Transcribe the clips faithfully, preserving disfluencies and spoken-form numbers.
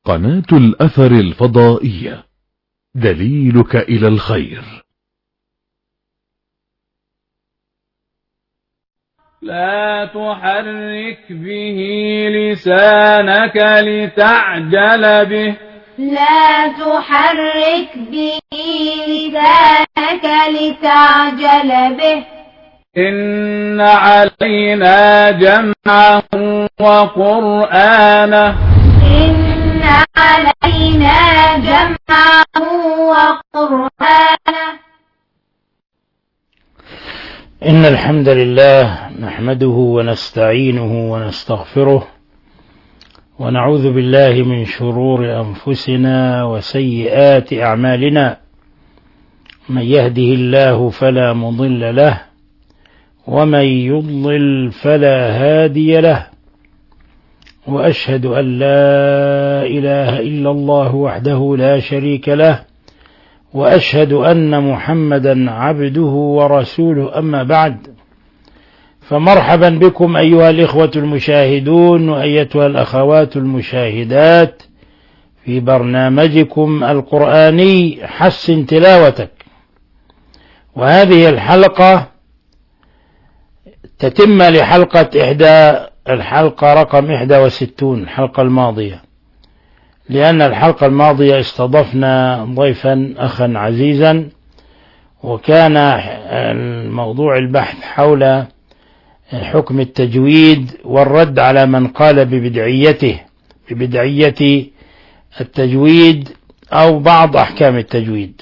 قناة الأثر الفضائية، دليلك إلى الخير. لا تحرك به لسانك لتعجل به لا تحرك به لسانك لتعجل به إن علينا جمعه وقرآنه إن علينا جمعه وقرآنه. إن الحمد لله نحمده ونستعينه ونستغفره ونعوذ بالله من شرور أنفسنا وسيئات أعمالنا، من يهده الله فلا مضل له ومن يضلل فلا هادي له، وأشهد أن لا إله إلا الله وحده لا شريك له، وأشهد أن محمدا عبده ورسوله. أما بعد، فمرحبا بكم أيها الإخوة المشاهدون وأيتها الأخوات المشاهدات في برنامجكم القرآني حسن تلاوتك. وهذه الحلقة تتم لحلقة إحدى الحلقة رقم إحدى وستون، الحلقة الماضية، لأن الحلقة الماضية استضفنا ضيفا أخا عزيزا، وكان الموضوع البحث حول حكم التجويد والرد على من قال ببدعيته ببدعية التجويد أو بعض أحكام التجويد،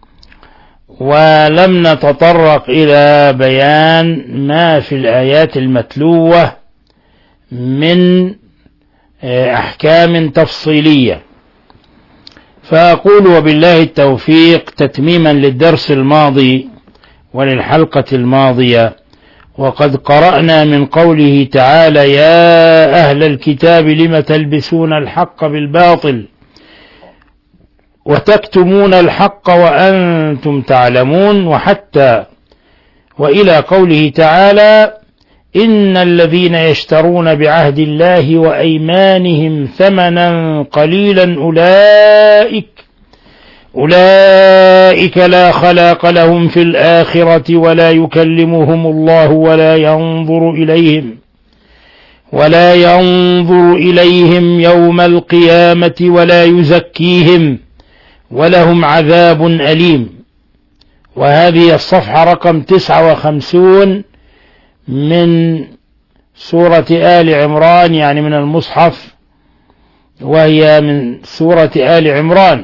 ولم نتطرق إلى بيان ما في الآيات المتلوة من أحكام تفصيلية. فأقول وبالله التوفيق تتميما للدرس الماضي وللحلقة الماضية، وقد قرأنا من قوله تعالى: يا أهل الكتاب لم تلبسون الحق بالباطل وتكتمون الحق وأنتم تعلمون، وحتى وإلى قوله تعالى: إن الذين يشترون بعهد الله وأيمانهم ثمنا قليلا أولئك أولئك لا خلاق لهم في الآخرة ولا يكلمهم الله ولا ينظر إليهم ولا ينظر إليهم يوم القيامة ولا يزكيهم ولهم عذاب أليم. وهذه الصفحة رقم تسعة وخمسون من سورة آل عمران، يعني من المصحف، وهي من سورة آل عمران.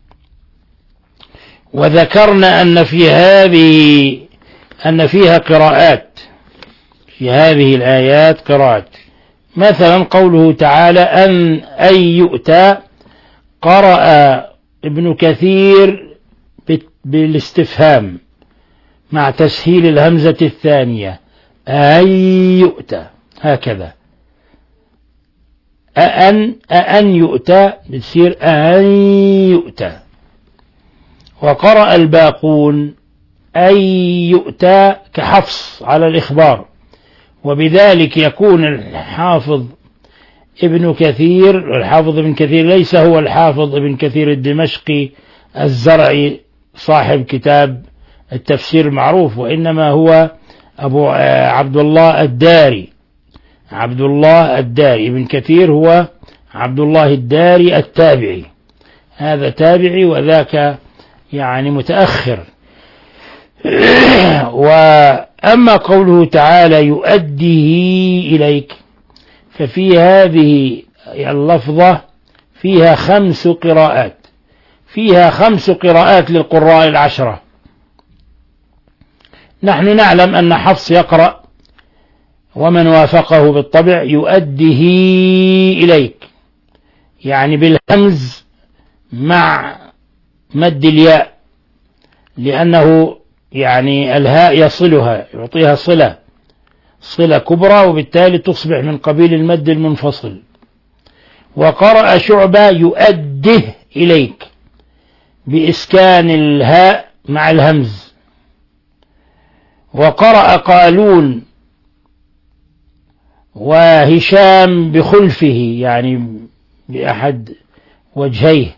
وذكرنا أن في هذه أن فيها قراءات، في هذه الآيات قراءات، مثلا قوله تعالى أن أن يؤتى، قرأ ابن كثير بالاستفهام مع تسهيل الهمزة الثانية، أن يؤتى، هكذا أن أن يؤتى بتصير أن يؤتى. وقرأ الباقون أن يؤتى كحفص على الإخبار، وبذلك يكون الحافظ ابن كثير، الحافظ ابن كثير ليس هو الحافظ ابن كثير الدمشقي الزرعي صاحب كتاب التفسير المعروف، وإنما هو أبو عبد الله الداري عبد الله الداري ابن كثير هو عبد الله الداري التابعي، هذا تابعي وذاك يعني متأخر. وأما قوله تعالى يؤديه إليك، ففي هذه اللفظة فيها خمس قراءات فيها خمس قراءات للقراء العشرة. نحن نعلم أن حفص يقرأ ومن وافقه بالطبع يؤديه إليك، يعني بالهمز مع مد الياء، لأنه يعني الهاء يصلها، يعطيها صلة صلة كبرى، وبالتالي تصبح من قبيل المد المنفصل. وقرأ شعبة يؤده إليك بإسكان الهاء مع الهمز. وقرأ قالون وهشام بخلفه، يعني بأحد وجهيه،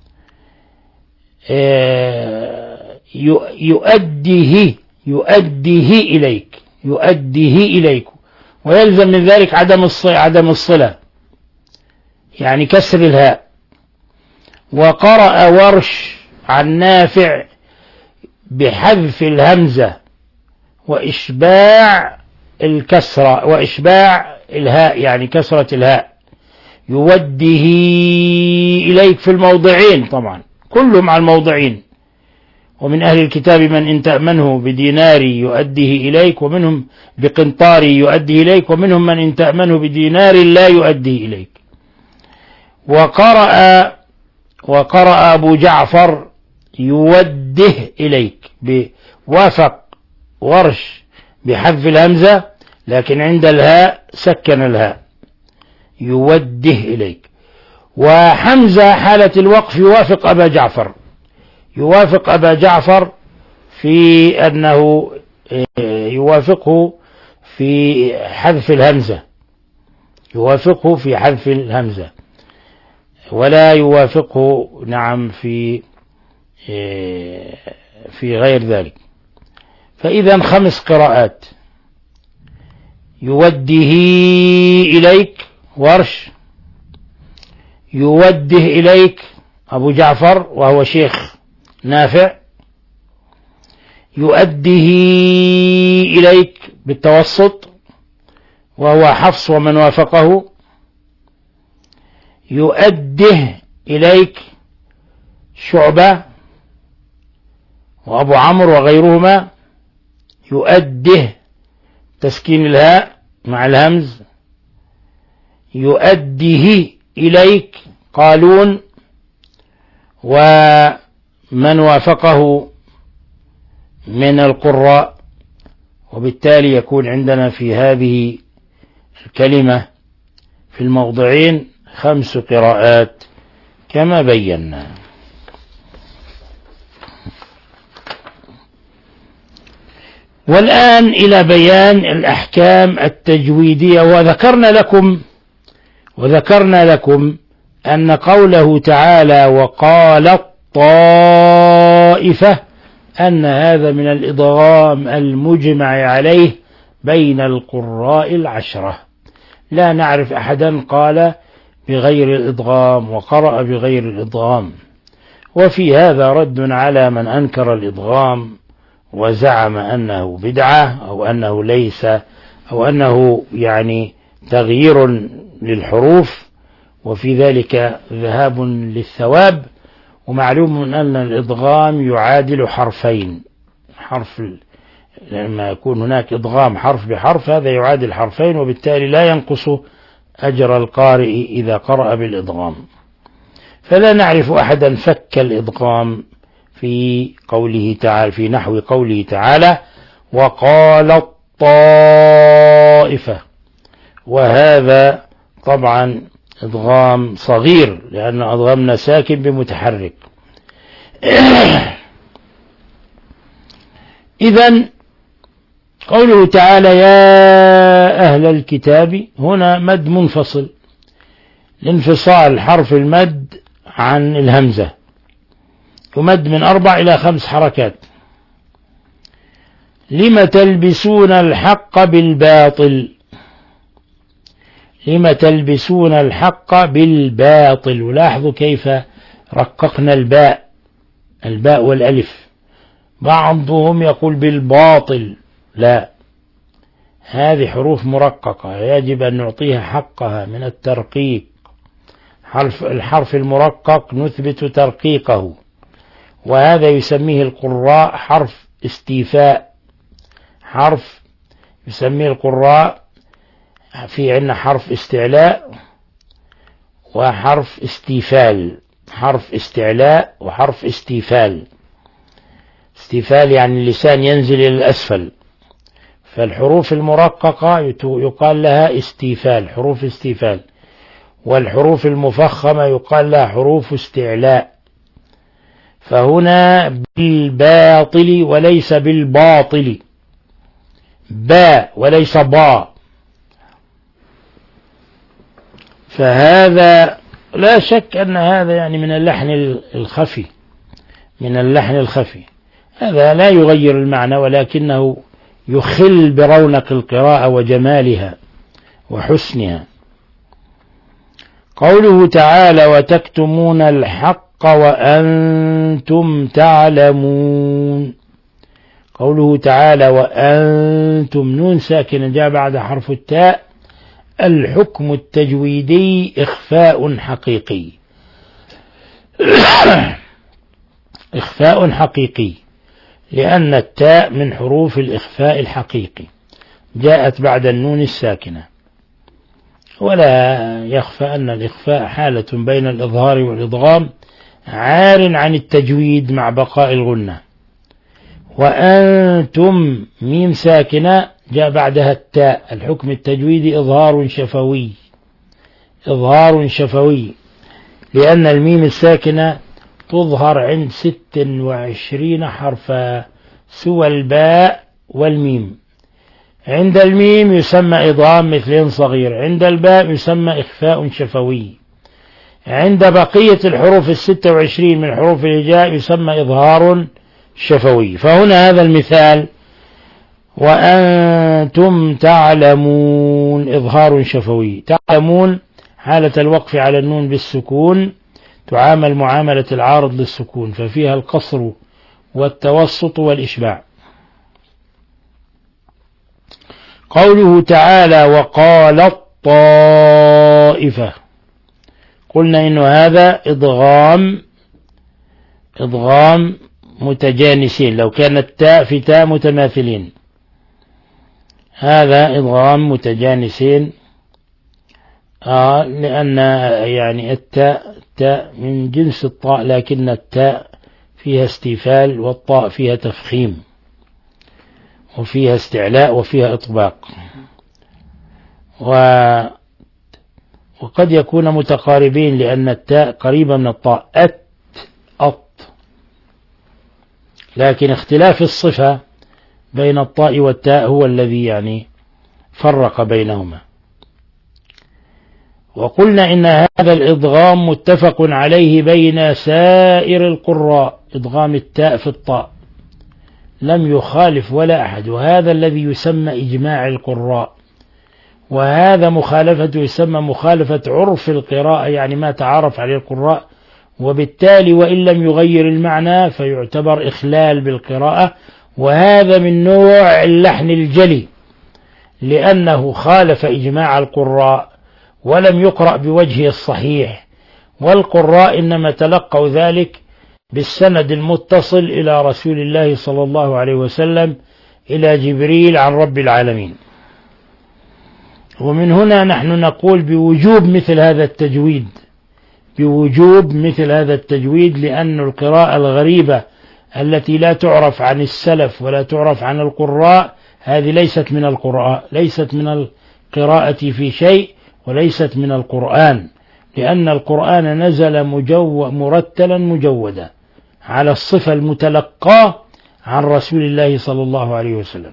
يؤديه يؤديه إليك يؤديه إليك، ويلزم من ذلك عدم الصلة عدم الصلة يعني كسر الهاء. وقرأ ورش عن نافع بحذف الهمزة وإشباع الكسرة وإشباع الهاء يعني كسرة الهاء، يوده إليك في الموضعين، طبعا كلهم على الموضعين. ومن أهل الكتاب من إن تأمنه بدينار يؤديه إليك، ومنهم بقنطار يؤديه إليك، ومنهم من إن تأمنه بدينار لا يؤديه إليك. وقرأ وقرأ أبو جعفر يوده إليك، بوافق ورش بحذف الهمزة، لكن عند الهاء سكن الهاء، يوده إليك. وحمزة حالة الوقف يوافق أبا جعفر يوافق أبا جعفر في أنه يوافقه في حذف الهمزة يوافقه في حذف الهمزة ولا يوافقه نعم في في غير ذلك. فإذا خمس قراءات: يوده إليك ورش، يوده إليك أبو جعفر وهو شيخ نافع، يؤديه إليك بالتوسط وهو حفص ومن وافقه، يؤده إليك شعبة وأبو عمرو وغيرهما، يؤده تسكين الهاء مع الهمز، يؤديه إليك قالون ومن وافقه من القراء. وبالتالي يكون عندنا في هذه الكلمة في الموضعين خمس قراءات كما بينا. والآن إلى بيان الأحكام التجويدية. وذكرنا لكم وذكرنا لكم أن قوله تعالى وقالت طائفة أن هذا من الإدغام المجمع عليه بين القراء العشرة، لا نعرف أحدا قال بغير الإدغام وقرأ بغير الإدغام. وفي هذا رد على من أنكر الإدغام وزعم أنه بدعة أو أنه ليس أو أنه يعني تغيير للحروف، وفي ذلك ذهاب للثواب. ومعلوم أن الإدغام يعادل حرفين، حرف لما يكون هناك إدغام حرف بحرف هذا يعادل حرفين، وبالتالي لا ينقص أجر القارئ إذا قرأ بالإدغام. فلا نعرف أحدا فك الإدغام في قوله تعالى في نحو قوله تعالى وقالت طائفة، وهذا طبعا إدغام صغير لأن أدغمنا ساكن بمتحرك. إذن قوله تعالى يا أهل الكتاب هنا مد منفصل لانفصال حرف المد عن الهمزة، يمد من أربع إلى خمس حركات. لم تلبسون الحق بالباطل لم تلبسون الحق بالباطل. ولاحظوا كيف رققنا الباء الباء والألف. بعضهم يقول بالباطل، لا، هذه حروف مرققة يجب أن نعطيها حقها من الترقيق. حرف الحرف المرقق نثبت ترقيقه، وهذا يسميه القراء حرف استيفاء. حرف يسميه القراء في عندنا حرف استعلاء وحرف استيفال، حرف استعلاء وحرف استيفال. استيفال يعني اللسان ينزل إلى الأسفل، فالحروف المرققة يقال لها استيفال، حروف استيفال. والحروف المفخمة يقال لها حروف استعلاء. فهنا بالباطل وليس بالباطل، باء وليس باء. فهذا لا شك أن هذا يعني من اللحن الخفي، من اللحن الخفي. هذا لا يغير المعنى، ولكنه يخل برونق القراءة وجمالها وحسنها. قوله تعالى: وتكتمون الحق وأنتم تعلمون. قوله تعالى: وأنتم، نون ساكنة جاء بعد حرف التاء. الحكم التجويدي إخفاء حقيقي إخفاء حقيقي، لأن التاء من حروف الإخفاء الحقيقي، جاءت بعد النون الساكنة. ولا يخفى أن الإخفاء حالة بين الإظهار والإدغام، عار عن التجويد مع بقاء الغنة. وأنتم، ميم ساكنة جاء بعدها التاء. الحكم التجويدي إظهار شفوي، إظهار شفوي، لأن الميم الساكنة تظهر عند ست وعشرين حرفا سوى الباء والميم. عند الميم يسمى إضغام مثلين صغير، عند الباء يسمى إخفاء شفوي، عند بقية الحروف الستة وعشرين من حروف الهجاء يسمى إظهار شفوي. فهنا هذا المثال: وأنتم تعلمون، إظهار شفوي. تعلمون حالة الوقف على النون بالسكون تعامل معاملة العارض للسكون، ففيها القصر والتوسط والإشباع. قوله تعالى: وقالت طائفة، قلنا إنه هذا إضغام إضغام متجانسين، لو كانت تاء في تاء متماثلين، هذا إضغام متجانسين. آه لأن يعني التاء تاء من جنس الطاء، لكن التاء فيها استيفال والطاء فيها تفخيم وفيها استعلاء وفيها إطباق، و وقد يكون متقاربين لأن التاء قريبة من الطاء، أت أط، لكن اختلاف الصفة بين الطاء والتاء هو الذي يعني فرق بينهما. وقلنا إن هذا الإضغام متفق عليه بين سائر القراء، إضغام التاء في الطاء لم يخالف ولا أحد، وهذا الذي يسمى إجماع القراء، وهذا مخالفته يسمى مخالفة عرف القراءة، يعني ما تعارف عليه القراء، وبالتالي وإن لم يغير المعنى فيعتبر إخلال بالقراءة، وهذا من نوع اللحن الجلي، لأنه خالف إجماع القراء ولم يقرأ بوجهه الصحيح، والقراء إنما تلقوا ذلك بالسند المتصل إلى رسول الله صلى الله عليه وسلم إلى جبريل عن رب العالمين. ومن هنا نحن نقول بوجوب مثل هذا التجويد، بوجوب مثل هذا التجويد، لأن القراءة الغريبة التي لا تعرف عن السلف ولا تعرف عن القراء هذه ليست من القراء، ليست من القراءة في شيء، وليست من القرآن، لأن القرآن نزل مجو مرتلا مجودا على الصفة المتلقاة عن رسول الله صلى الله عليه وسلم.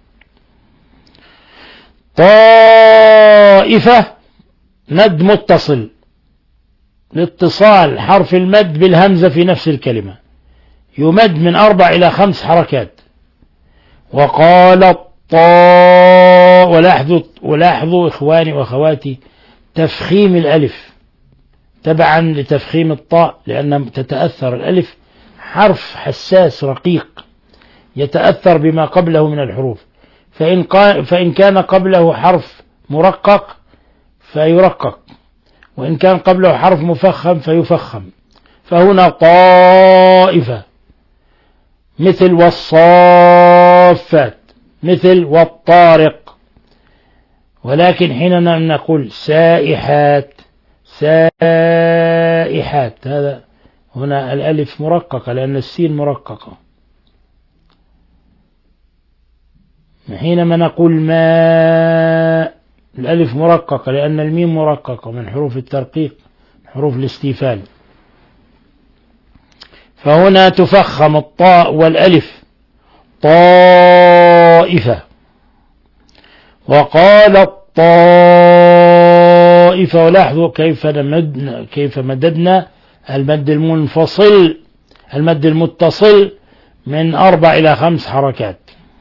طائفة مد متصل لاتصال حرف المد بالهمزة في نفس الكلمة، يمد من أربع إلى خمس حركات. وقال الطاء، ولاحظوا, ولاحظوا إخواني وأخواتي تفخيم الألف تبعا لتفخيم الطاء، لأن تتأثر الألف حرف حساس رقيق يتأثر بما قبله من الحروف، فإن, فإن كان قبله حرف مرقق فيرقق، وإن كان قبله حرف مفخم فيفخم. فهنا طائفة مثل والصافات، مثل والطارق. ولكن حيننا نقول سائحات سائحات، هذا هنا الألف مرققة لأن السين مرققة. حينما نقول ماء الألف مرققة لأن الميم مرققة من حروف الترقيق، حروف الاستيفال. فهنا تفخم الطاء والألف طائفة. وقال الطائفة طائفة. ولاحظوا كيف مددنا كيف مددنا المد المنفصل المد المتصل من أربع إلى خمس حركات.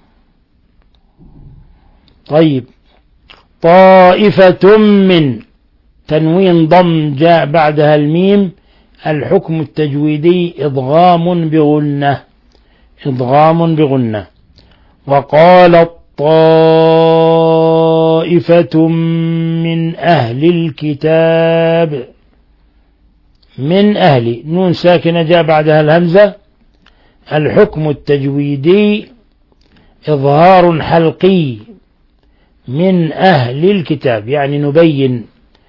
طيب، طائفة من تنوين ضم جاء بعدها الميم. الحكم التجويدي إضغام بغنة إضغام بغنة. وقال طائفة من أهل الكتاب. من أهل، نون ساكنة جاء بعدها الهمزة. الحكم التجويدي إظهار حلقي من أهل الكتاب، يعني نبين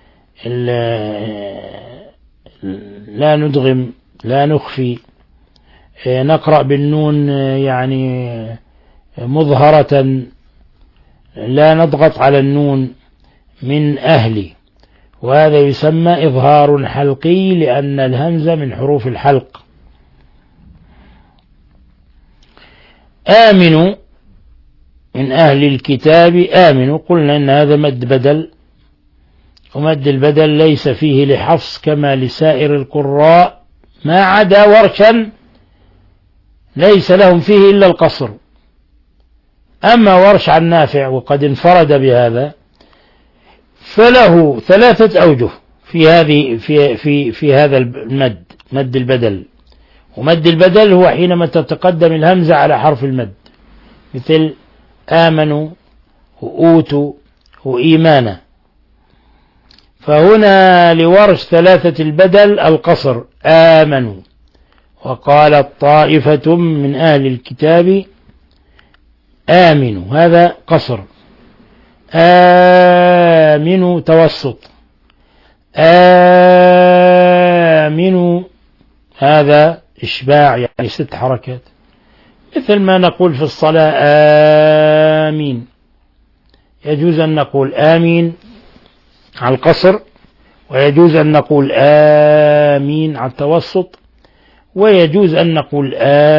لا ندغم لا نخفي، نقرأ بالنون يعني مظهرة، لا نضغط على النون. من أهل، وهذا يسمى إظهار حلقي لأن الهمزة من حروف الحلق. آمنوا من أهل الكتاب. آمنوا قلنا إن هذا مد بدل، ومد البدل ليس فيه لحفص كما لسائر القراء ما عدا ورشا ليس لهم فيه إلا القصر. أما ورش عن نافع وقد انفرد بهذا فله ثلاثة أوجه في هذه في في في هذا المد، مد البدل. ومد البدل هو حينما تتقدم الهمزة على حرف المد، مثل آمنوا وأوتوا وإيمانا. فهنا لورش ثلاثة البدل القصر، آمنوا. وقالت طائفة من أهل الكتاب آمنوا، هذا قصر. آمنوا توسط. آمنوا هذا إشباع، يعني ست حركات، مثل ما نقول في الصلاة آمين. يجوز أن نقول آمين على القصر، ويجوز أن نقول آمين على التوسط، ويجوز أن نقول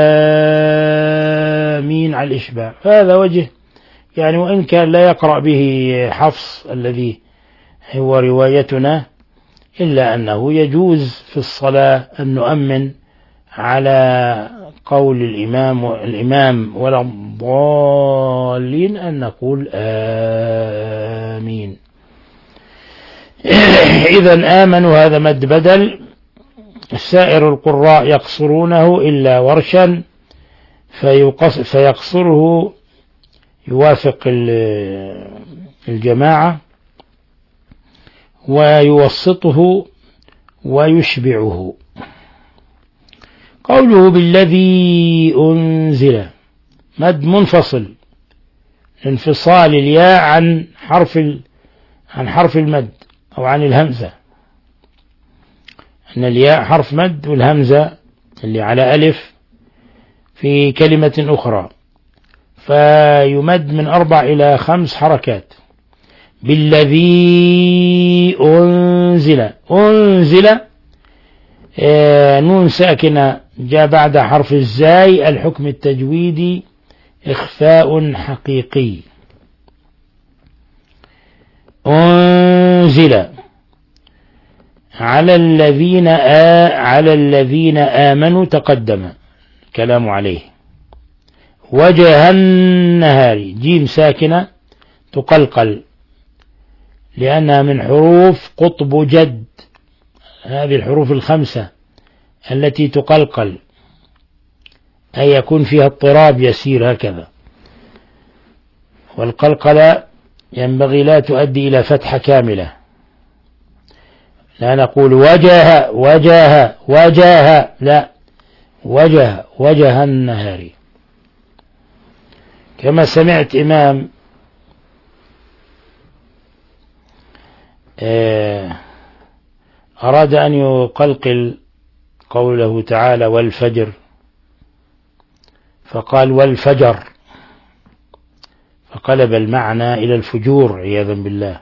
آمين على الإشباع. هذا وجه يعني، وإن كان لا يقرأ به حفص الذي هو روايتنا، إلا أنه يجوز في الصلاة أن نؤمن على قول الإمام الإمام ولا الضالين أن نقول آمين. إذن آمنوا هذا مد بدل. سائر القراء يقصرونه إلا ورشا فيقصره يوافق الجماعة ويوسطه ويشبعه. قوله بالذي أنزل مد منفصل، انفصال الياء عن حرف عن حرف المد أو عن الهمزة، أن الياء حرف مد والهمزة اللي على ألف في كلمة أخرى، فيمد من أربع إلى خمس حركات. بالذي أنزل. أنزل آه نون ساكنة جاء بعد حرف الزاي. الحكم التجويدي إخفاء حقيقي. أنزل على الذين آ على الذين آمنوا تقدم كلام عليه. وجه النهار جيم ساكنة تقلقل لأنها من حروف قطب جد، هذه الحروف الخمسة التي تقلقل أي يكون فيها اضطراب يسير هكذا. والقلقلة ينبغي لا تؤدي إلى فتحة كاملة، لا نقول وجه وجه وجه، لا، وجه وجه النهار. كما سمعت إمام أراد أن يقلقل قوله تعالى والفجر، فقال والفجر، فقلب المعنى إلى الفجور عياذا بالله،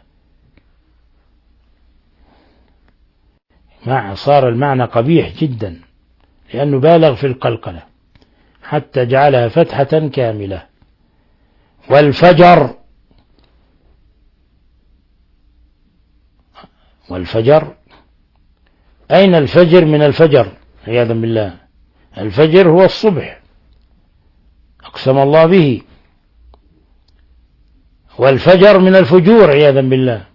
مع صار المعنى قبيح جدا لأنه بالغ في القلقلة حتى جعلها فتحة كاملة. والفجر والفجر. أين الفجر من الفجر؟ عياذا بالله، الفجر هو الصبح، أقسم الله به، والفجر من الفجور عياذا بالله.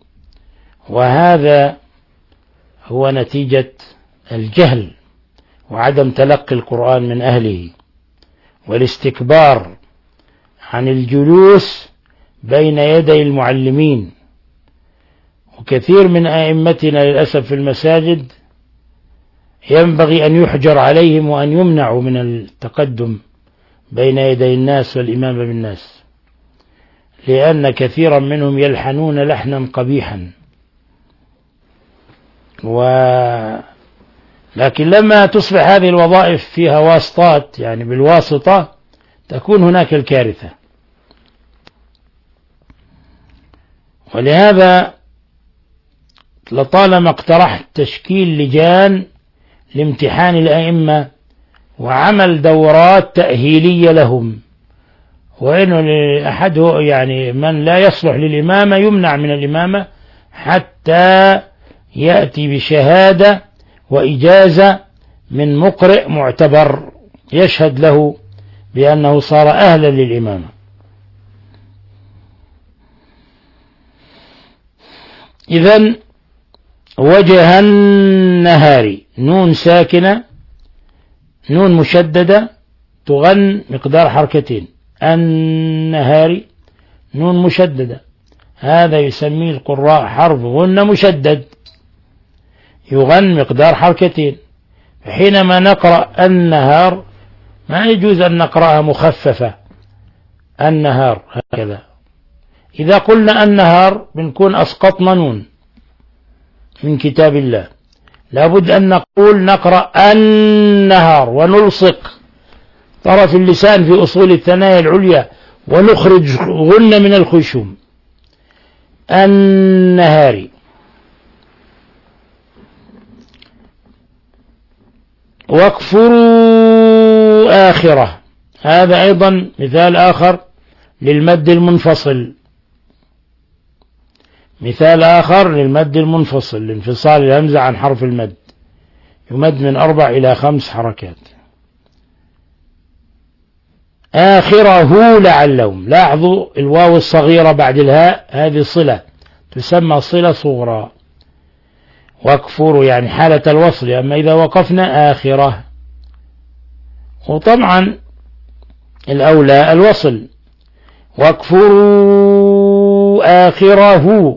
وهذا هو نتيجة الجهل وعدم تلقي القرآن من أهله والاستكبار عن الجلوس بين يدي المعلمين. وكثير من أئمتنا للأسف في المساجد ينبغي أن يحجر عليهم وأن يمنعوا من التقدم بين يدي الناس والإمام بالناس، لأن كثيرا منهم يلحنون لحنا قبيحا. و لكن لما تصبح هذه الوظائف فيها واسطات، يعني بالواسطة، تكون هناك الكارثة. ولهذا لطالما اقترحت تشكيل لجان لامتحان الأئمة وعمل دورات تأهيلية لهم، وإنه أحد يعني من لا يصلح للإمامة يمنع من الإمامة حتى يأتي بشهادة وإجازة من مقرئ معتبر يشهد له بأنه صار أهلا للإمامة. إذن وجه النهار نون ساكنة، نون مشددة تغن مقدار حركتين، النهار نون مشددة، هذا يسميه القراء حرف غنة مشدد يغن مقدار حركتين. حينما نقرأ النهار ما يجوز أن نقرأها مخففة النهار هكذا، إذا قلنا النهار بنكون أسقطنا نون من كتاب الله. لابد أن نقول نقرأ النهار ونلصق طرف اللسان في أصول الثنايا العليا ونخرج غنة من الخشوم. النهار. واكفروا آخرة، هذا أيضا مثال آخر للمد المنفصل، مثال آخر للمد المنفصل لانفصال الهمزة عن حرف المد، يمد من أربع إلى خمس حركات. آخره لعلهم، لاحظوا الواو الصغيرة بعد الهاء، هذه صلة تسمى صلة صغرى. واكفروا يعني حالة الوصل، أما إذا وقفنا آخرة، وطبعا الأولى الوصل. واكفروا آخره،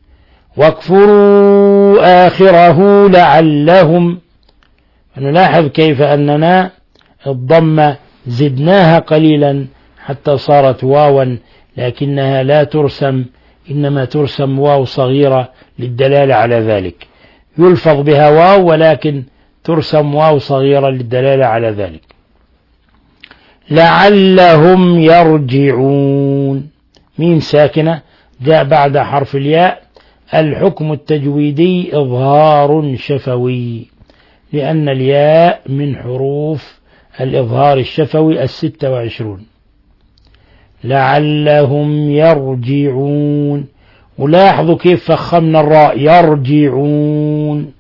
واكفروا آخره لعلهم. نلاحظ كيف أننا الضمة زدناها قليلا حتى صارت واوا، لكنها لا ترسم، إنما ترسم واو صغيرة للدلالة على ذلك، يلفظ بها واو ولكن ترسم واو صغيرة للدلالة على ذلك. لعلهم يرجعون، ميم ساكنة جاء بعد حرف الياء. الحكم التجويدي إظهار شفوي، لأن الياء من حروف الإظهار الشفوي الستة وعشرون. لعلهم يرجعون، ولاحظوا كيف فخمنا الراء، يرجعون.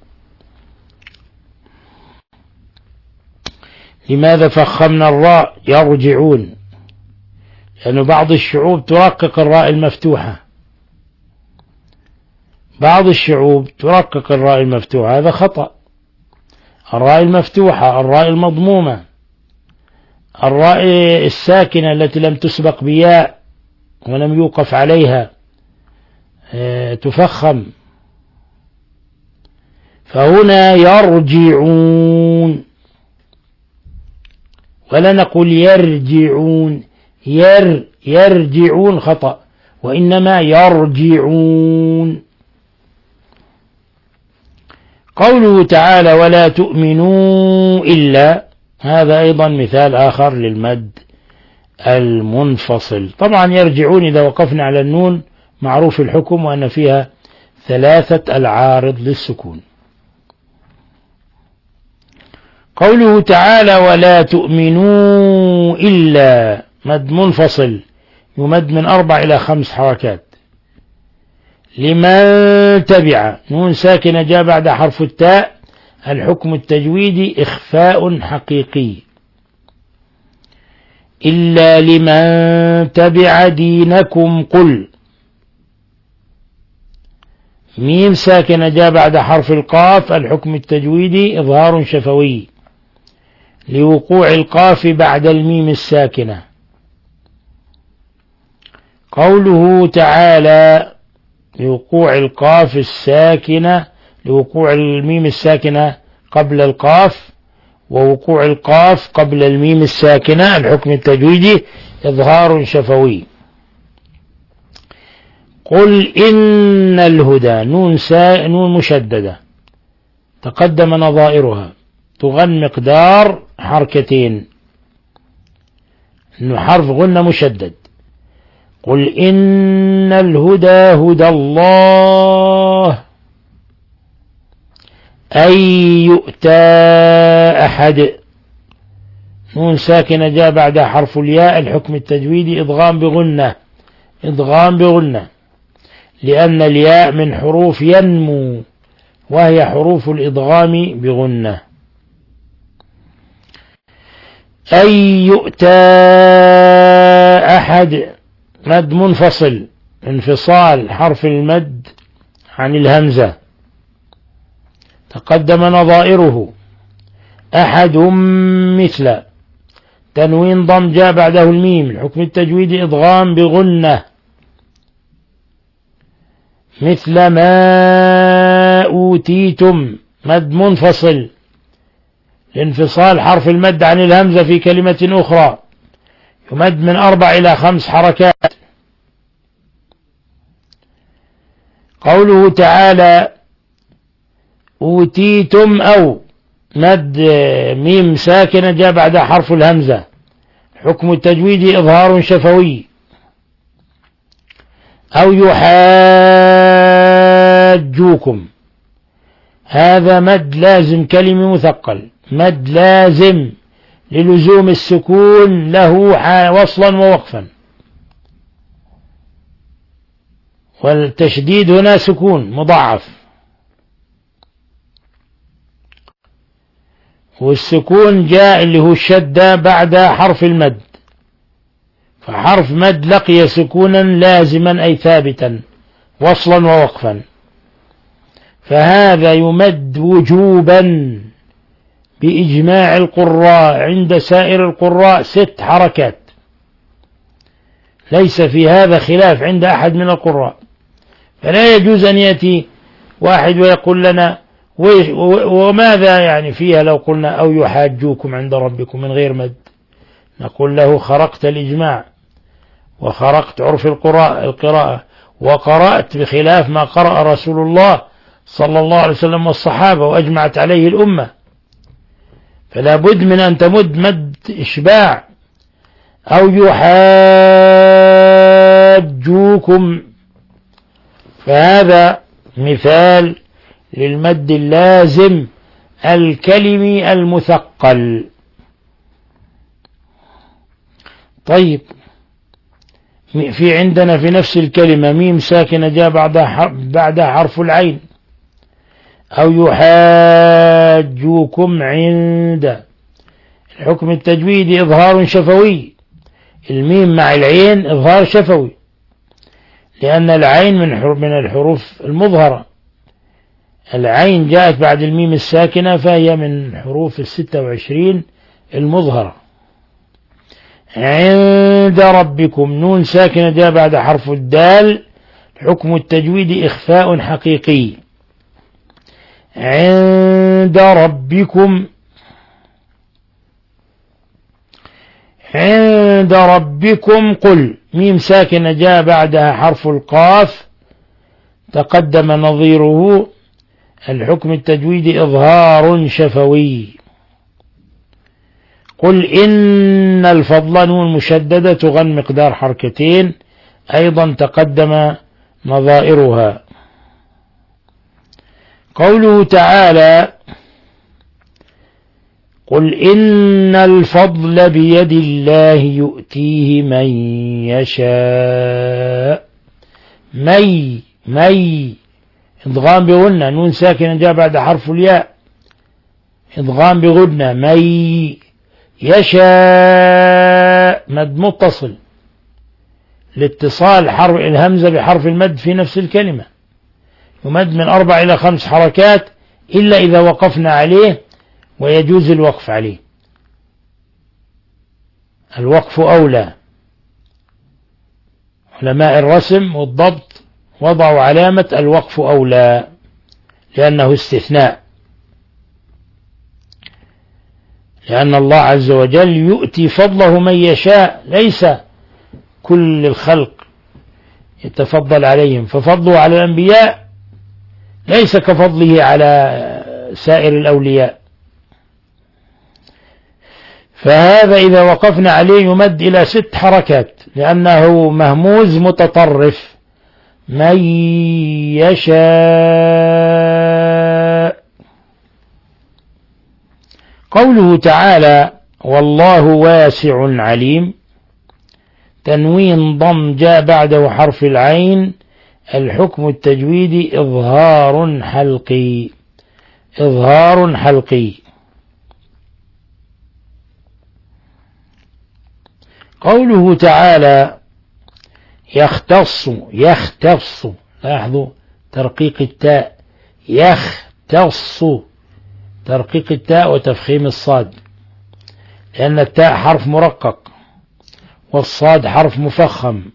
لماذا فخمنا الراء يرجعون؟ لأن بعض الشعوب ترقق الراء المفتوحة، بعض الشعوب ترقق الراء المفتوحة، هذا خطأ. الراء المفتوحة، الراء المضمومة، الراء الساكنة التي لم تسبق بياء ولم يوقف عليها تفخم. فهنا يرجعون، ولا نقول يرجعون، ير يرجعون خطأ، وإنما يرجعون. قوله تعالى ولا تؤمنوا إلا، هذا أيضا مثال آخر للمد المنفصل. طبعا يرجعون إذا وقفنا على النون معروف الحكم، وأن فيها ثلاثة العارض للسكون. قوله تعالى ولا تؤمنوا إلا، مد منفصل يمد من أربع إلى خمس حركات. لمن تبع نون ساكنة جاء بعد حرف التاء، الحكم التجويدي إخفاء حقيقي. إلا لمن تبع دينكم قل، ميم ساكنة جاء بعد حرف القاف، الحكم التجويدي إظهار شفوي لوقوع القاف بعد الميم الساكنة. قوله تعالى لوقوع القاف الساكنة، لوقوع الميم الساكنة قبل القاف ووقوع القاف قبل الميم الساكنة، الحكم التجويدي إظهار شفوي. قل إن الهدى نون, سا نون مشددة تقدم نظائرها، تغن مقدار حركتين، إنه حرف غنة مشدد. قل إن الهدى هدى الله أن يؤتى أحد، نون ساكنة جاء بعدها حرف الياء، الحكم التجويدي إدغام بغنة، إدغام بغنة، لأن الياء من حروف ينمو وهي حروف الإدغام بغنة. أن يؤتى أحد مد منفصل، انفصال حرف المد عن الهمزة، تقدم نظائره. أحد مثل، تنوين ضم جاء بعده الميم، الحكم التجويدي إدغام بغنة. مثل ما أوتيتم مد منفصل، لانفصال حرف المد عن الهمزة في كلمة أخرى، يمد من أربع إلى خمس حركات. قوله تعالى أوتيتم أو مد ميم ساكنة جاء بعدها حرف الهمزة، حكم التجويد إظهار شفوي. أو يحاجوكم، هذا مد لازم كلمة مثقل، مد لازم للزوم السكون له وصلا ووقفا، والتشديد هنا سكون مضاعف، والسكون جاء اللي هو الشدة بعد حرف المد، فحرف مد لقي سكونا لازما أي ثابتا وصلا ووقفا، فهذا يمد وجوبا بإجماع القراء، عند سائر القراء ست حركات، ليس في هذا خلاف عند أحد من القراء. فلا يجوز أن يأتي واحد ويقول لنا وماذا يعني فيها لو قلنا أو يحاجوكم عند ربكم من غير مد، نقول له خرقت الإجماع وخرقت عرف القراءة وقرأت بخلاف ما قرأ رسول الله صلى الله عليه وسلم والصحابة وأجمعت عليه الأمة، فلا بد من أن تمد مد إشباع. أو يحاجوكم، فهذا مثال للمد اللازم الكلمي المثقل. طيب، في عندنا في نفس الكلمة ميم ساكنة جاء بعدها بعدها حرف العين. أو يحاجوكم عند، الحكم التجويدي إظهار شفوي، الميم مع العين إظهار شفوي، لأن العين من من الحروف المظهرة، العين جاءت بعد الميم الساكنة فهي من حروف الستة وعشرين المظهرة. عند ربكم نون ساكنة جاء بعد حرف الدال، حكم التجويد إخفاء حقيقي. عند ربكم، عند ربكم قل ميم ساكنة جاء بعدها حرف القاف، تقدم نظيره، الحكم التجويدي إظهار شفوي. قل إن الفضل نون مشددة تغن مقدار حركتين، أيضا تقدم نظائرها. قوله تعالى قل إن الفضل بيد الله يؤتيه من يشاء، من مي إدغام بغنة، نون ساكنة جاء بعد حرف الياء إدغام بغنة مي. يشاء مد متصل لاتصال حرف الهمزة بحرف المد في نفس الكلمة، يمد من أربع إلى خمس حركات إلا إذا وقفنا عليه، ويجوز الوقف عليه، الوقف أولى. علماء الرسم والضبط وضعوا علامة الوقف أولى لأنه استثناء، لأن الله عز وجل يؤتي فضله من يشاء، ليس كل الخلق يتفضل عليهم، ففضله على الأنبياء ليس كفضله على سائر الأولياء. فهذا إذا وقفنا عليه يمد إلى ست حركات لأنه مهموز متطرف. من يشاء. قوله تعالى والله واسع عليم، تنوين ضم جاء بعده حرف العين، الحكم التجويدي إظهار حلقي، إظهار حلقي. قوله تعالى يختص، يختص، لاحظوا ترقيق التاء، يختص، ترقيق التاء وتفخيم الصاد، لأن التاء حرف مرقق والصاد حرف مفخم.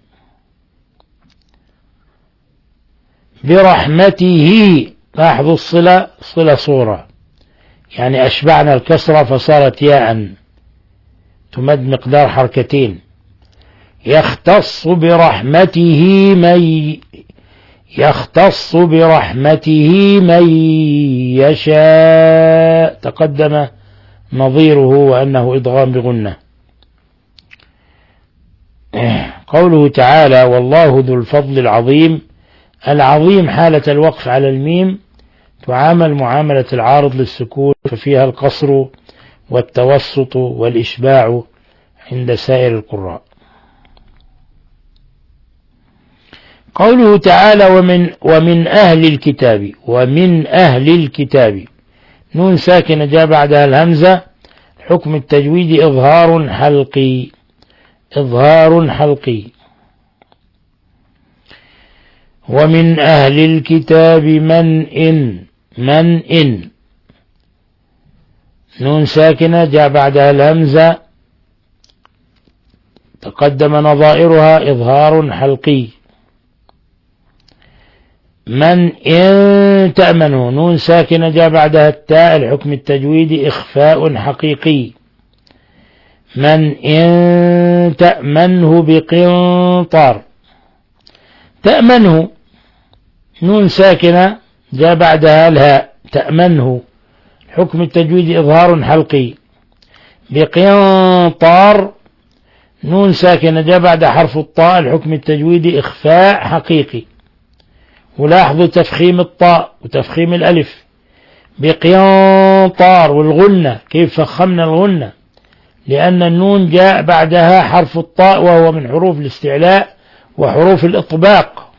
برحمته، لاحظوا الصلة صلة صورة، يعني أشبعنا الكسرة فصارت ياء تمد مقدار حركتين. يختص برحمته من، يختص برحمته من يشاء، تقدم نظيره وأنه إدغام بغنة. قوله تعالى والله ذو الفضل العظيم، العظيم حالة الوقف على الميم تعامل معاملة العارض للسكون، ففيها القصر والتوسط والإشباع عند سائر القراء. قوله تعالى ومن, ومن أهل الكتاب، ومن أهل الكتاب، نون ساكنة جاء بعدها الهمزة، حكم التجويد إظهار حلقي، إظهار حلقي. ومن أهل الكتاب من إن، من إن، نون ساكنة جاء بعدها الهمزة تقدم نظائرها إظهار حلقي. من إن تأمنه، نون ساكنة جاء بعدها التاء، الحكم التجويدي إخفاء حقيقي. من إن تأمنه بقنطار، تأمنه نون ساكنة جاء بعدها الهاء، تأمنه حكم التجويد إظهار حلقي. بقنطار نون ساكنة جاء بعد حرف الطاء، الحكم التجويدي إخفاء حقيقي. ولاحظوا تفخيم الطاء وتفخيم الألف. بقنطار، والغنة كيف فخمنا الغنة، لأن النون جاء بعدها حرف الطاء وهو من حروف الاستعلاء وحروف الإطباق.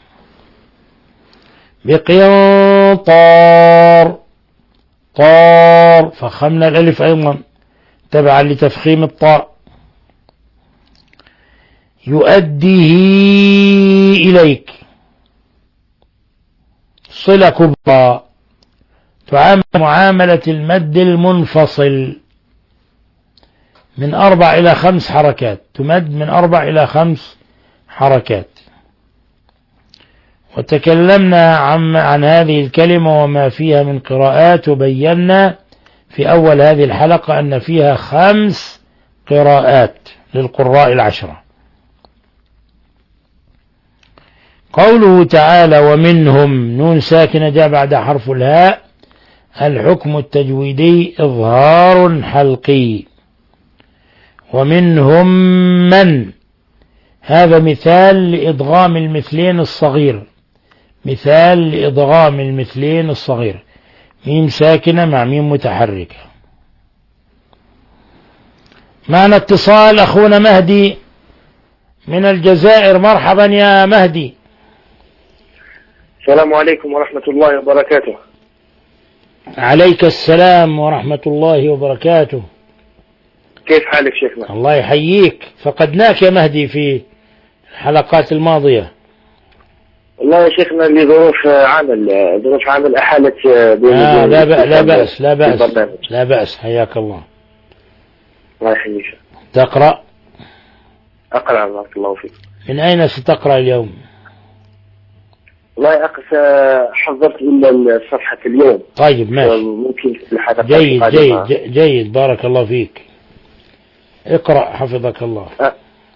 بقنطار، طار، فخمنا الألف أيضا تبعا لتفخيم الطاء. يؤديه إليك، صلة كبرى تعامل معاملة المد المنفصل من أربع إلى خمس حركات، تمد من أربع إلى خمس حركات. وتكلمنا عن, عن هذه الكلمة وما فيها من قراءات، وبينا في أول هذه الحلقة أن فيها خمس قراءات للقراء العشرة. قوله تعالى ومنهم، نون ساكنة جاء بعد حرف الهاء، الحكم التجويدي إظهار حلقي. ومنهم من، هذا مثال لإدغام المثلين الصغير، مثال لإدغام المثلين الصغير، ميم ساكنة مع ميم متحركة. معنا اتصال أخونا مهدي من الجزائر، مرحبا يا مهدي. السلام عليكم ورحمة الله وبركاته. عليك السلام ورحمة الله وبركاته. كيف حالك شيخنا؟ الله يحييك، فقدناك يا مهدي في الحلقات الماضية. والله يا شيخنا لظروف عمل ظروف عمل أحالت بين آه لا, بأ لا بأس لا بأس لا بأس حياك الله. الله يحييك. تقرأ؟ أقرأ بارك الله فيك. من أين ستقرأ اليوم؟ والله أقصى حضرت إلا صفحة اليوم. طيب ماشي. ممكن في الحلقة جيد جيد جيد بارك الله فيك. اقرأ حفظك الله. أ...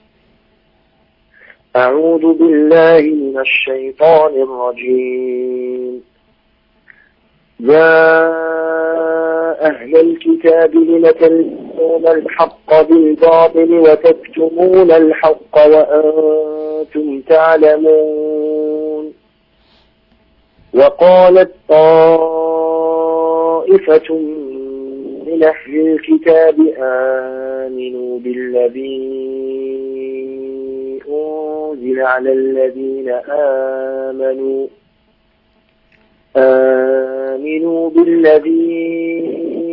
أعوذ بالله من الشيطان الرجيم. يا أهل الكتاب لم تلبسون الحق بالباطل وتكتمون الحق وأنتم تعلمون. وقالت طائفة من أهل الكتاب آمنوا بالذي أنزل على الذين آمنوا آمنوا بالذي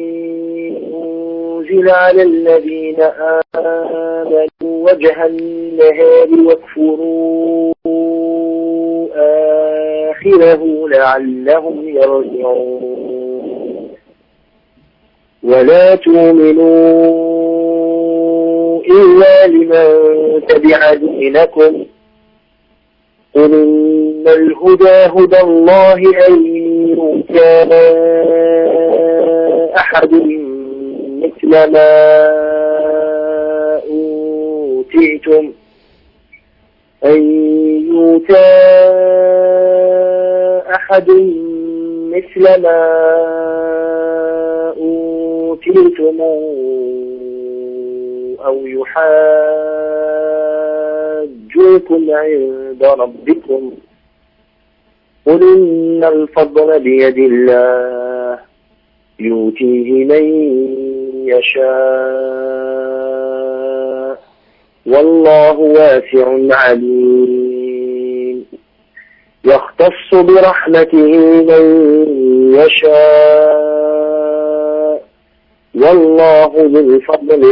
أنزل على الذين آمنوا وجه النهار واكفروا آخره لعلهم يرجعون. ولا تؤمنوا إلا لمن تبع دينكم قل إن الهدى هدى الله أن يؤتى أحد مثل ما أوتيتم أن يؤتى أحد مثل ما أوتيتم أو يحاجوكم عند ربكم قل إن الفضل بيد الله يؤتيه من يشاء والله واسع عليم. يختص برحمته من يشاء والله ذو الفضل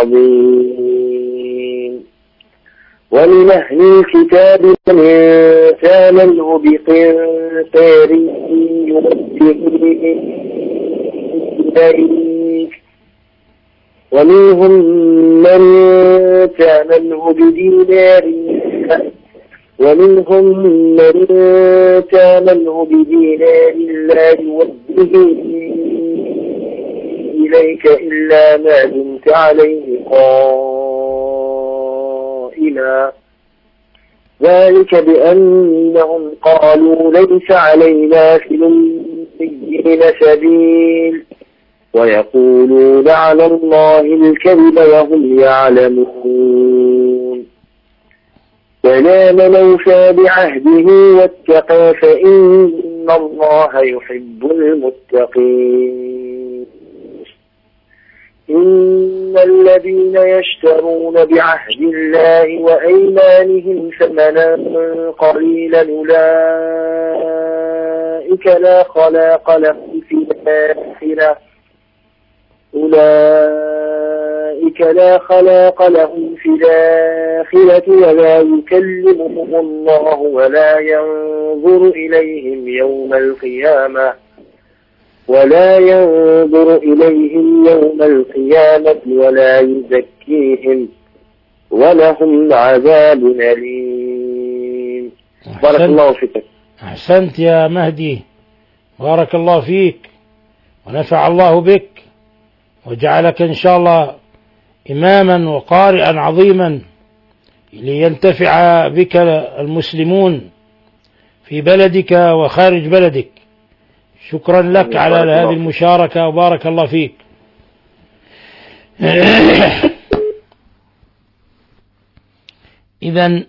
العظيم. ومن أهل الكتاب من آمنه بقنطار يؤديه إليك ومنهم من آمنه بدينار ومنهم من آمنه بدينار لا يؤديه إليك إلا ما دمت عليه قائما ذلك بأنهم قالوا ليس علينا في الأميين سبيل ويقولون على الله الكذب وهم يعلمون. فلا من أوفى بعهده واتقى فإن الله يحب المتقين. إن الذين يشترون بعهد الله وأيمانهم ثمنا قليلا أولئك لا خلاق لهم في الآخرة أولئك لا خلاق لهم في الآخرة ولا يكلمهم الله ولا ينظر إليهم يوم القيامة ولا ينظر إليهم يوم القيامة ولا يزكيهم ولهم عذاب أليم. بارك الله فيك. أحسنت يا مهدي بارك الله فيك ونفع الله بك وجعلك إن شاء الله إماما وقارئا عظيما لينتفع بك المسلمون في بلدك وخارج بلدك. شكرا لك على هذه المشاركة وبارك الله فيك. إذن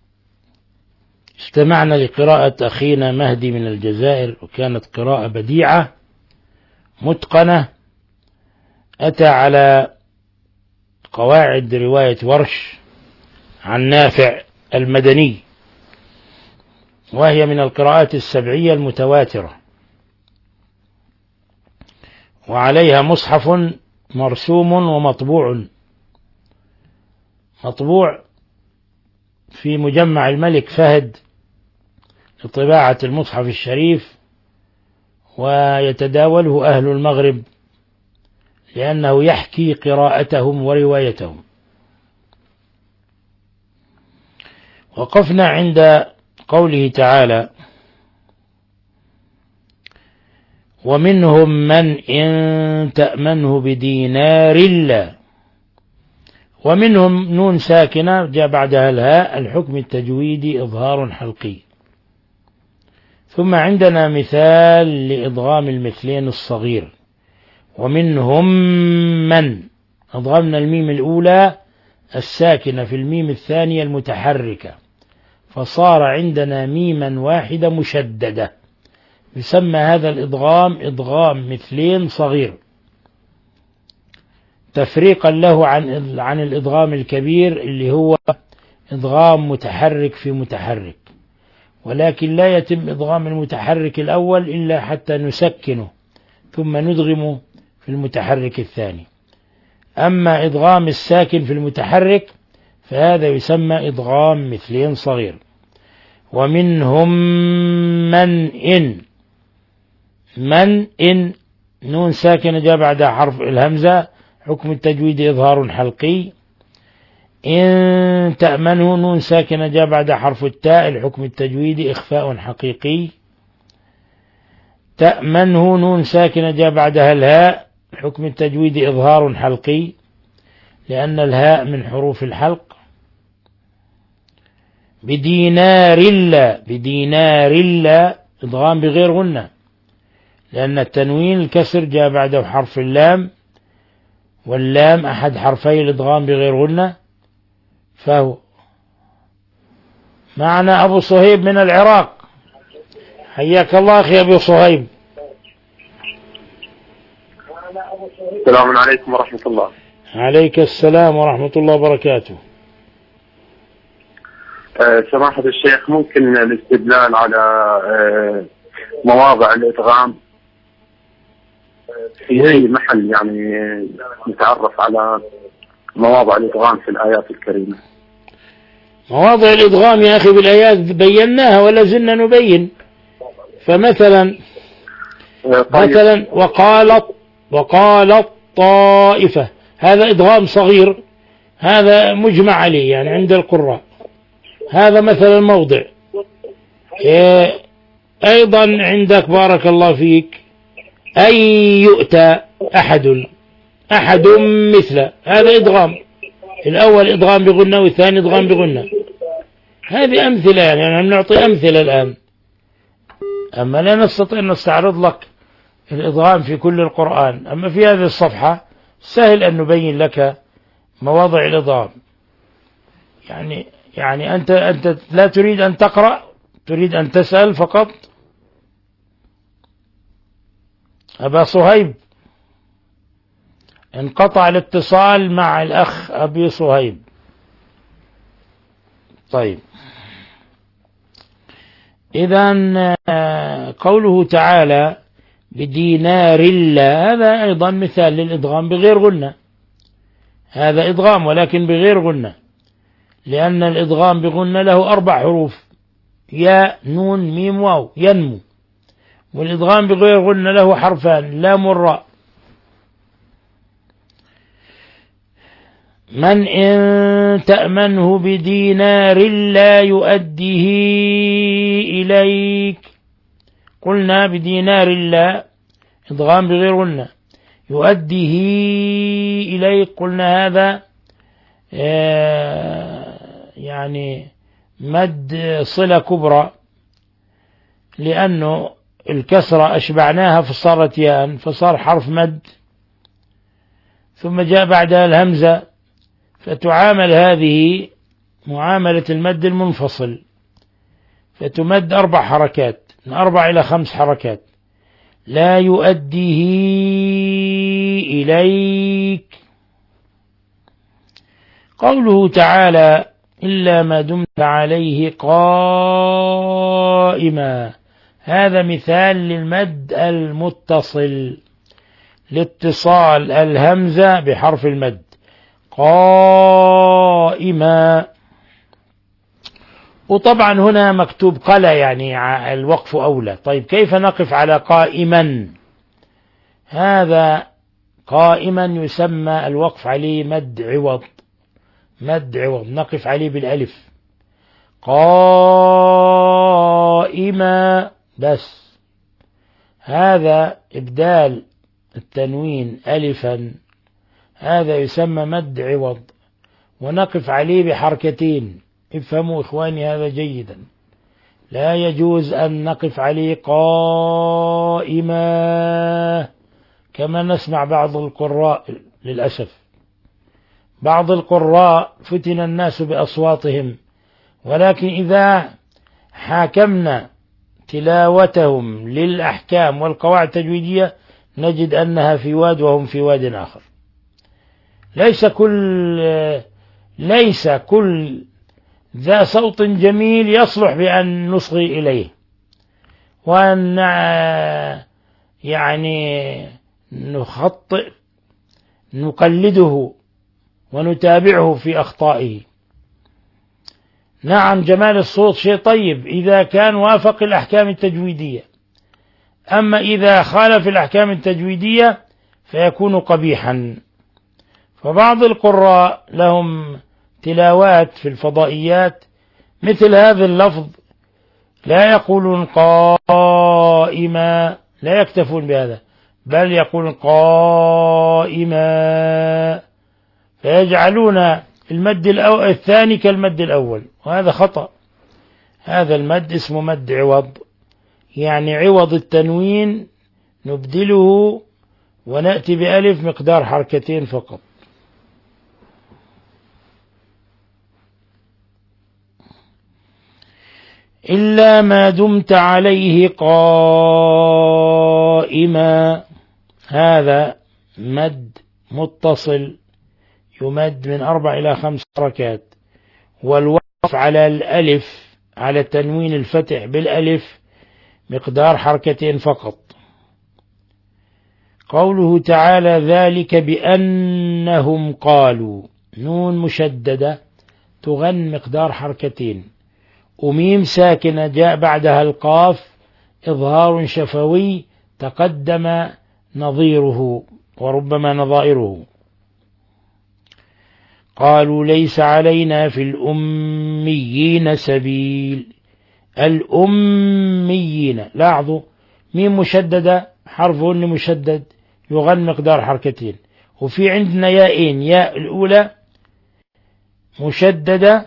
استمعنا لقراءة أخينا مهدي من الجزائر وكانت قراءة بديعة متقنة أتى على قواعد رواية ورش عن نافع المدني وهي من القراءات السبعية المتواترة، وعليها مصحف مرسوم ومطبوع، مطبوع في مجمع الملك فهد لطباعة المصحف الشريف، ويتداوله أهل المغرب لأنه يحكي قراءتهم وروايتهم. وقفنا عند قوله تعالى: ومنهم من إن تأمنه بدينار لا، ومنهم نون ساكنة جاء بعدها الهاء، الحكم التجويدي إظهار حلقي. ثم عندنا مثال لإضغام المثلين الصغير: ومنهم من، أضغمنا الميم الأولى الساكنة في الميم الثانية المتحركة، فصار عندنا ميما واحدة مشددة، يسمى هذا الإضغام إضغام مثلين صغير، تفريقا له عن عن الإضغام الكبير اللي هو إضغام متحرك في متحرك، ولكن لا يتم إضغام المتحرك الأول إلا حتى نسكنه ثم ندغمه في المتحرك الثاني. أما إضغام الساكن في المتحرك فهذا يسمى إضغام مثلين صغير. ومنهم من إن، من إن نون ساكنة جاء بعدها حرف الهمزة، حكم التجويد إظهار حلقي. إن تأمنه نون ساكنة جاء بعدها حرف التاء، الحكم التجويدي إخفاء حقيقي. تأمنه نون ساكنة جاء بعدها الهاء، حكم التجويد إظهار حلقي لأن الهاء من حروف الحلق. بدينار الله، بدينار الله إضغام بغير غنة، لأن التنوين الكسر جاء بعده حرف اللام، واللام أحد حرفي الإضغام بغير غنة، فهو معنا أبو صهيب من العراق. حياك الله أخي أبو صهيب. السلام عليكم ورحمة الله. عليك السلام ورحمة الله وبركاته. أه سماحة الشيخ، ممكن الاستدلال على أه مواضع الإدغام في أي محل، يعني نتعرف على مواضع الإدغام في الآيات الكريمة. مواضع الإدغام يا أخي بالآيات بيناها ولا زلنا نبين. فمثلا أه طيب. مثلا وقالت وقالت طائفة، هذا إدغام صغير، هذا مجمع عليه يعني عند القراء، هذا مثلا موضع. إيه أيضا عندك بارك الله فيك أي يؤتى أحد، أحد مثل، هذا إدغام، الأول إدغام بغنة والثاني إدغام بغنة. هذه أمثلة، يعني نعطي أمثلة الآن، أما لا نستطيع أن نستعرض لك الإدغام في كل القرآن. أما في هذه الصفحة سهل أن نبين لك مواضع الإدغام. يعني يعني أنت أنت لا تريد أن تقرأ، تريد أن تسأل فقط. أبا صهيب، انقطع الاتصال مع الأخ أبي صهيب. طيب، إذن قوله تعالى بدينار الله، هذا أيضا مثال للإدغام بغير غنة، هذا إدغام ولكن بغير غنة، لأن الإدغام بغنة له أربع حروف: ياء نون ميم واو، ينمو. والإدغام بغير غنة له حرفان: لام والراء. من إن تأمنه بدينار لا يؤديه إليك، قلنا بدينار الله إدغام بغير غنة. يؤديه إليك قلنا هذا يعني مد صلة كبرى، لأنه الكسرة أشبعناها فصارت ياء فصار حرف مد، ثم جاء بعدها الهمزة، فتعامل هذه معاملة المد المنفصل، فتمد أربع حركات، من أربع إلى خمس حركات. لا يؤديه إليك. قوله تعالى إلا ما دمت عليه قائما. هذا مثال للمد المتصل، لاتصال الهمزة بحرف المد. قائما. وطبعا هنا مكتوب قلا، يعني الوقف أولى. طيب كيف نقف على قائما؟ هذا قائما يسمى الوقف عليه مد عوض. مد عوض نقف عليه بالألف. قائما بس. هذا إبدال التنوين ألفا، هذا يسمى مد عوض، ونقف عليه بحركتين. افهموا إخواني هذا جيدا. لا يجوز أن نقف عليه قائما كما نسمع بعض القراء للأسف. بعض القراء فتن الناس بأصواتهم، ولكن إذا حاكمنا تلاوتهم للأحكام والقواعد التجويدية نجد أنها في واد وهم في واد آخر. ليس كل ليس كل ذا صوت جميل يصلح بأن نصغي إليه وأن يعني نخطئ نقلده ونتابعه في أخطائه. نعم جمال الصوت شيء طيب إذا كان وافق الأحكام التجويدية، أما إذا خالف الأحكام التجويدية فيكون قبيحا. فبعض القراء لهم تلاوات في الفضائيات مثل هذا اللفظ، لا يقولون قائما، لا يكتفون بهذا، بل يقولون قائما، فيجعلون المد الثاني كالمد الأول، وهذا خطأ. هذا المد اسمه مد عوض، يعني عوض التنوين نبدله ونأتي بألف مقدار حركتين فقط. إلا ما دمت عليه قائما. هذا مد متصل يمد من أربع إلى خمس حركات، والوقف على الألف على تنوين الفتح بالألف مقدار حركتين فقط. قوله تعالى ذلك بأنهم قالوا، نون مشددة تغن مقدار حركتين، وميم ساكنة جاء بعدها القاف إظهار شفوي تقدم نظيره وربما نظائره. قالوا ليس علينا في الأميين سبيل. الأميين لاحظوا ميم مشددة حرف مشدد يغن مقدار حركتين، وفي عندنا ياءين، ياء الأولى مشددة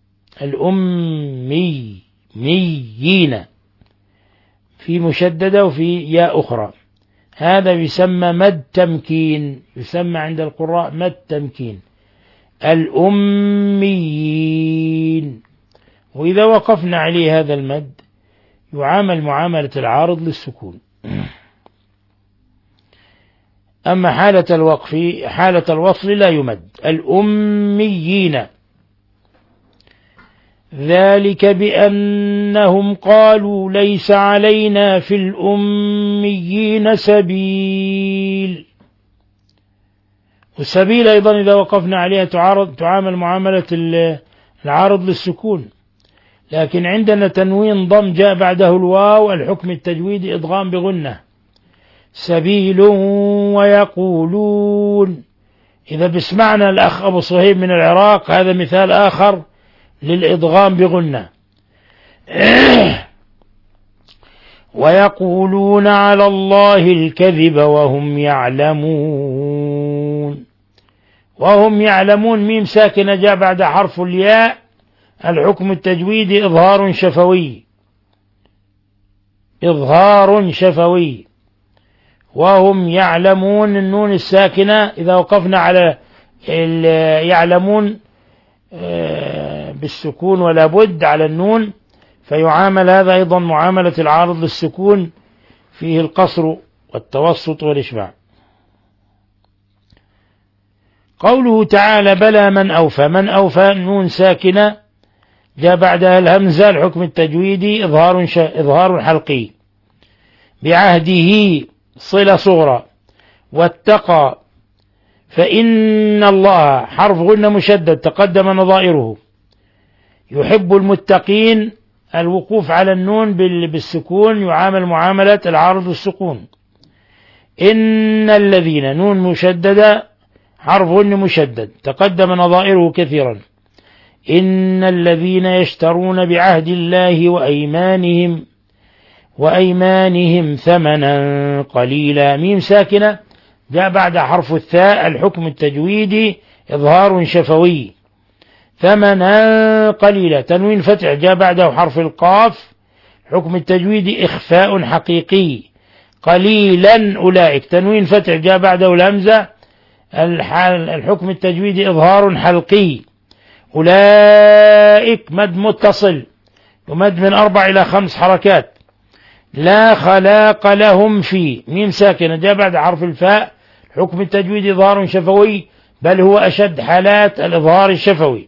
الأمي ميين في مشددة وفي ياء أخرى، هذا يسمى مد تمكين، يسمى عند القراء مد تمكين. الأميين. وإذا وقفنا عليه هذا المد يعامل معاملة العارض للسكون. أما حالة الوقف حالة الوصل لا يمد. الأميين. ذلك بأنهم قالوا ليس علينا في الأميين سبيل. والسبيل أيضا إذا وقفنا عليها تعارض تعامل معاملة العارض للسكون، لكن عندنا تنوين ضم جاء بعده الواو، الحكم التجويدي إضغام بغنة. سبيل ويقولون، إذا بسمعنا الأخ أبو صهيب من العراق هذا مثال آخر للإضغام بغنة. ويقولون على الله الكذب وهم يعلمون. وهم يعلمون ميم ساكنة جاء بعد حرف الياء، الحكم التجويدي إظهار شفوي، إظهار شفوي. وهم يعلمون النون الساكنة إذا وقفنا على يعلمون بالسكون ولا بد على النون، فيعامل هذا أيضا معاملة العارض للسكون، فيه القصر والتوسط والإشباع. قوله تعالى بلى من أوفى، من أوفى نون ساكنة جاء بعدها الهمزة، الحكم التجويدي إظهار إظهار حلقي. بعهده صلة صغرى. واتقى فإن الله حرف غنة مشدد تقدم نظائره. يحب المتقين الوقوف على النون بالسكون يعامل معاملة العارض السكون. إن الذين نون مشددة حرف غنة مشدد تقدم نظائره كثيرا. إن الذين يشترون بعهد الله وأيمانهم وأيمانهم ثمنا قليلا. ميم ساكنة جاء بعد حرف الثاء، الحكم التجويدي إظهار شفوي. ثمنا قليلا. تنوين فتح جاء بعده حرف القاف، حكم التجويدي إخفاء حقيقي. قليلا أولئك. تنوين فتح جاء بعده الهمزة، الحكم التجويدي إظهار حلقي. أولئك مد متصل يمد من أربع إلى خمس حركات. لا خلاق لهم في. ميم ساكنة جاء بعد حرف الفاء، حكم التجويد إظهار شفوي، بل هو أشد حالات الإظهار الشفوي.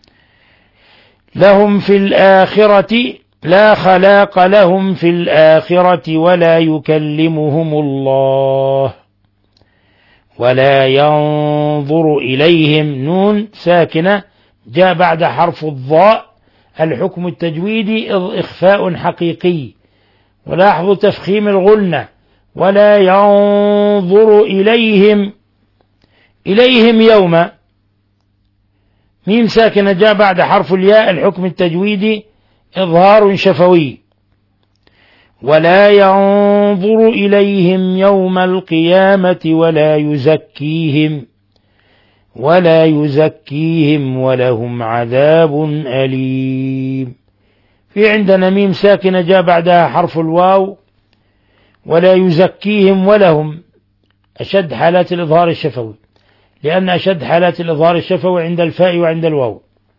لهم في الآخرة. لا خلاق لهم في الآخرة ولا يكلمهم الله ولا ينظر إليهم. نون ساكنة جاء بعد حرف الضاء، الحكم التجويدي إخفاء حقيقي. ولاحظوا تفخيم الغنة. ولا ينظر إليهم. إليهم يوم. ميم ساكنة جاء بعد حرف الياء، الحكم التجويدي إظهار شفوي. ولا ينظر إليهم يوم القيامة ولا يزكيهم ولا يزكيهم ولهم عذاب أليم. في عندنا ميم ساكنة جاء بعدها حرف الواو، ولا يزكيهم ولهم أشد حالات الإظهار الشفوي، لأن أشد حالات الإظهار الشفوي عند الفاء وعند الواو.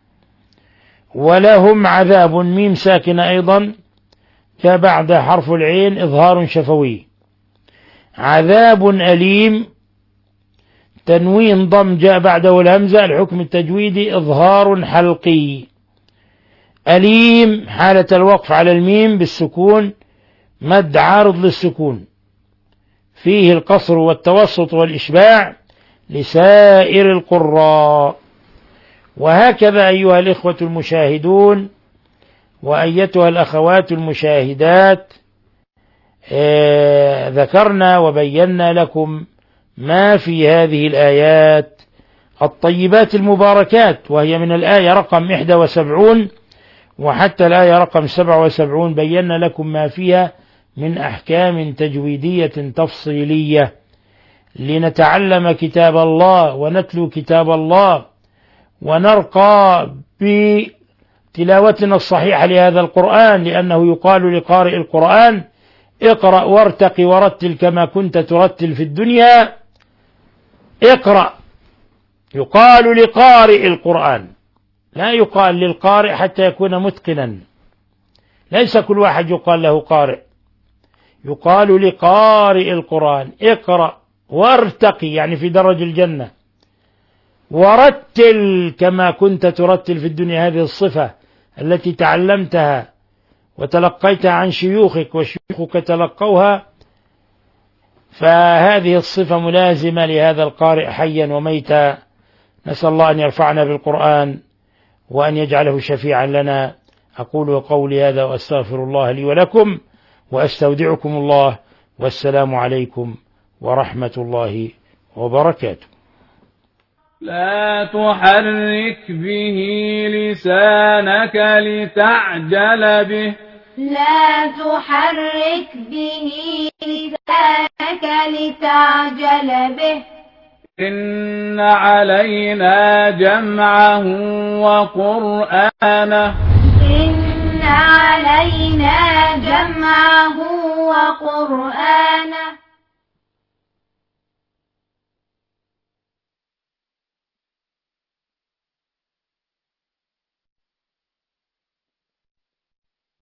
ولهم عذاب. ميم ساكنة أيضا جاء بعد حرف العين إظهار شفوي. عذاب أليم. تنوين ضم جاء بعده الهمزة، الحكم التجويدي إظهار حلقي. أليم حالة الوقف على الميم بالسكون مد عارض للسكون، فيه القصر والتوسط والإشباع لسائر القراء. وهكذا أيها الإخوة المشاهدون وأيتها الأخوات المشاهدات، آه ذكرنا وبينا لكم ما في هذه الآيات الطيبات المباركات، وهي من الآية رقم واحد وسبعين وحتى الآية رقم سبعة وسبعين بينا لكم ما فيها من أحكام تجويدية تفصيلية لنتعلم كتاب الله ونتلو كتاب الله ونرقى بتلاوتنا الصحيحة لهذا القرآن، لأنه يقال لقارئ القرآن اقرأ وارتق ورتل كما كنت ترتل في الدنيا. اقرأ يقال لقارئ القرآن، لا يقال للقارئ حتى يكون متقنا، ليس كل واحد يقال له قارئ، يقال لقارئ القرآن اقرأ وارتقي يعني في درج الجنة، ورتل كما كنت ترتل في الدنيا. هذه الصفة التي تعلمتها وتلقيتها عن شيوخك وشيوخك تلقوها، فهذه الصفة ملازمة لهذا القارئ حيا وميتا. نسأل الله أن يرفعنا بالقرآن وأن يجعله شفيعا لنا. أقول قولي هذا وأستغفر الله لي ولكم وأستودعكم الله، والسلام عليكم ورحمة الله وبركاته. لا تحرك به لسانك لتعجل به. لا تحرك به لسانك لتعجل به. إن علينا جمعه وقرآنه. إن علينا جمعه وقرآنه.